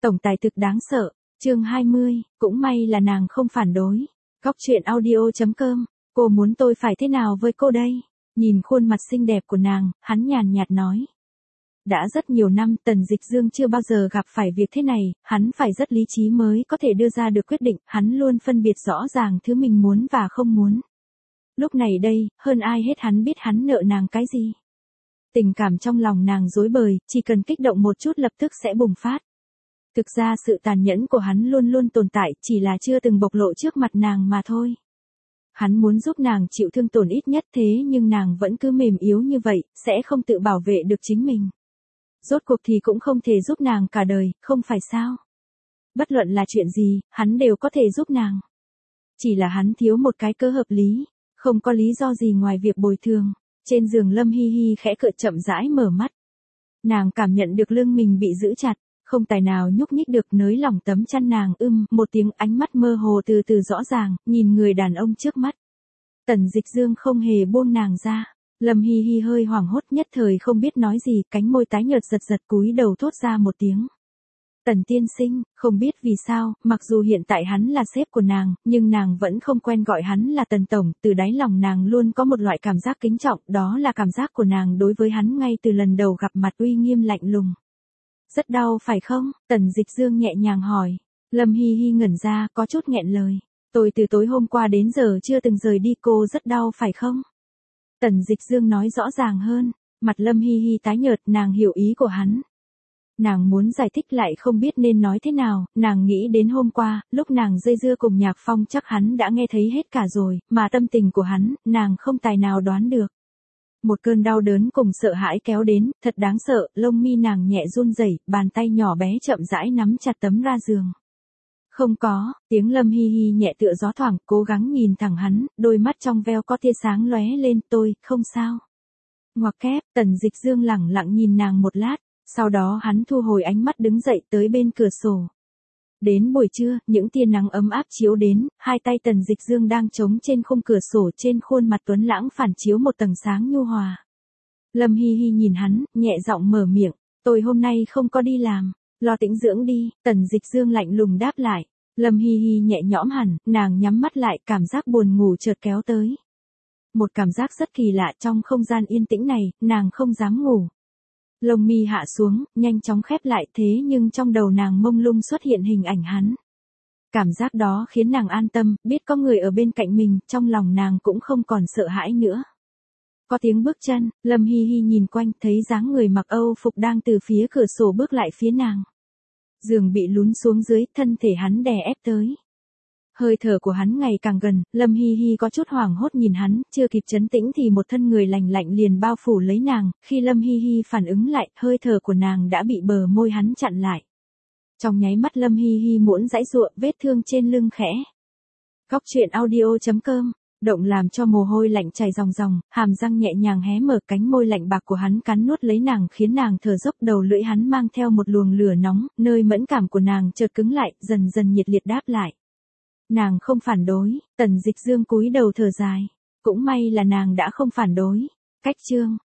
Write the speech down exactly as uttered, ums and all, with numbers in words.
Tổng tài thực đáng sợ, chương hai mươi, cũng may là nàng không phản đối. Góc truyện audio.com, cô muốn tôi phải thế nào với cô đây? Nhìn khuôn mặt xinh đẹp của nàng, hắn nhàn nhạt nói. Đã rất nhiều năm Tần Dịch Dương chưa bao giờ gặp phải việc thế này, hắn phải rất lý trí mới có thể đưa ra được quyết định, hắn luôn phân biệt rõ ràng thứ mình muốn và không muốn. Lúc này đây, hơn ai hết hắn biết hắn nợ nàng cái gì. Tình cảm trong lòng nàng rối bời, chỉ cần kích động một chút lập tức sẽ bùng phát. Thực ra sự tàn nhẫn của hắn luôn luôn tồn tại, chỉ là chưa từng bộc lộ trước mặt nàng mà thôi. Hắn muốn giúp nàng chịu thương tổn ít nhất thế nhưng nàng vẫn cứ mềm yếu như vậy, sẽ không tự bảo vệ được chính mình. Rốt cuộc thì cũng không thể giúp nàng cả đời, không phải sao? Bất luận là chuyện gì, hắn đều có thể giúp nàng. Chỉ là hắn thiếu một cái cớ hợp lý, không có lý do gì ngoài việc bồi thường. Trên giường Lâm Hi Hi khẽ cựa chậm rãi mở mắt. Nàng cảm nhận được lưng mình bị giữ chặt, không tài nào nhúc nhích được, nới lỏng tấm chăn nàng ưm, một tiếng, ánh mắt mơ hồ từ từ rõ ràng, nhìn người đàn ông trước mắt. Tần Dịch Dương không hề buông nàng ra. Lâm Hi Hi hơi hoảng hốt, nhất thời không biết nói gì, cánh môi tái nhợt giật giật, cúi đầu thốt ra một tiếng. Tần tiên sinh, không biết vì sao, mặc dù hiện tại hắn là sếp của nàng, nhưng nàng vẫn không quen gọi hắn là Tần tổng, từ đáy lòng nàng luôn có một loại cảm giác kính trọng, đó là cảm giác của nàng đối với hắn ngay từ lần đầu gặp mặt, uy nghiêm lạnh lùng. Rất đau phải không? Tần Dịch Dương nhẹ nhàng hỏi. Lâm Hi Hi ngẩn ra, có chút nghẹn lời. Tôi từ tối hôm qua đến giờ chưa từng rời đi, cô rất đau phải không? Tần Dịch Dương nói rõ ràng hơn, mặt Lâm Hi Hi tái nhợt, nàng hiểu ý của hắn. Nàng muốn giải thích lại không biết nên nói thế nào, nàng nghĩ đến hôm qua, lúc nàng dây dưa cùng Nhạc Phong chắc hắn đã nghe thấy hết cả rồi, mà tâm tình của hắn, nàng không tài nào đoán được. Một cơn đau đớn cùng sợ hãi kéo đến, thật đáng sợ, lông mi nàng nhẹ run rẩy, bàn tay nhỏ bé chậm rãi nắm chặt tấm ra giường. Không có, tiếng Lâm Hi Hi nhẹ tựa gió thoảng, cố gắng nhìn thẳng hắn, đôi mắt trong veo có tia sáng lóe lên, tôi, không sao. Ngoặc kép, Tần Dịch Dương lẳng lặng nhìn nàng một lát, sau đó hắn thu hồi ánh mắt đứng dậy tới bên cửa sổ. Đến buổi trưa, những tia nắng ấm áp chiếu đến, hai tay Tần Dịch Dương đang chống trên khung cửa sổ, trên khuôn mặt tuấn lãng phản chiếu một tầng sáng nhu hòa. Lâm Hi Hi nhìn hắn, nhẹ giọng mở miệng, tôi hôm nay không có đi làm, lo tĩnh dưỡng đi, Tần Dịch Dương lạnh lùng đáp lại. Lâm Hi Hi nhẹ nhõm hẳn, nàng nhắm mắt lại, cảm giác buồn ngủ chợt kéo tới. Một cảm giác rất kỳ lạ, trong không gian yên tĩnh này, nàng không dám ngủ. Lông mi hạ xuống, nhanh chóng khép lại, thế nhưng trong đầu nàng mông lung xuất hiện hình ảnh hắn. Cảm giác đó khiến nàng an tâm, biết có người ở bên cạnh mình, trong lòng nàng cũng không còn sợ hãi nữa. Có tiếng bước chân, Lâm Hi Hi nhìn quanh, thấy dáng người mặc Âu phục đang từ phía cửa sổ bước lại phía nàng. Giường bị lún xuống dưới, thân thể hắn đè ép tới. Hơi thở của hắn ngày càng gần, Lâm Hi Hi có chút hoảng hốt nhìn hắn, chưa kịp trấn tĩnh thì một thân người lạnh lạnh liền bao phủ lấy nàng, khi Lâm Hi Hi phản ứng lại, hơi thở của nàng đã bị bờ môi hắn chặn lại. Trong nháy mắt Lâm Hi Hi muốn giãy giụa, vết thương trên lưng khẽ. Góc truyện audio.com, động làm cho mồ hôi lạnh chảy ròng ròng, hàm răng nhẹ nhàng hé mở, cánh môi lạnh bạc của hắn cắn nuốt lấy nàng khiến nàng thở dốc, đầu lưỡi hắn mang theo một luồng lửa nóng, nơi mẫn cảm của nàng chợt cứng lại, dần dần nhiệt liệt đáp lại. Nàng không phản đối, Tần Dịch Dương cúi đầu thở dài. Cũng may là nàng đã không phản đối. Cách chương.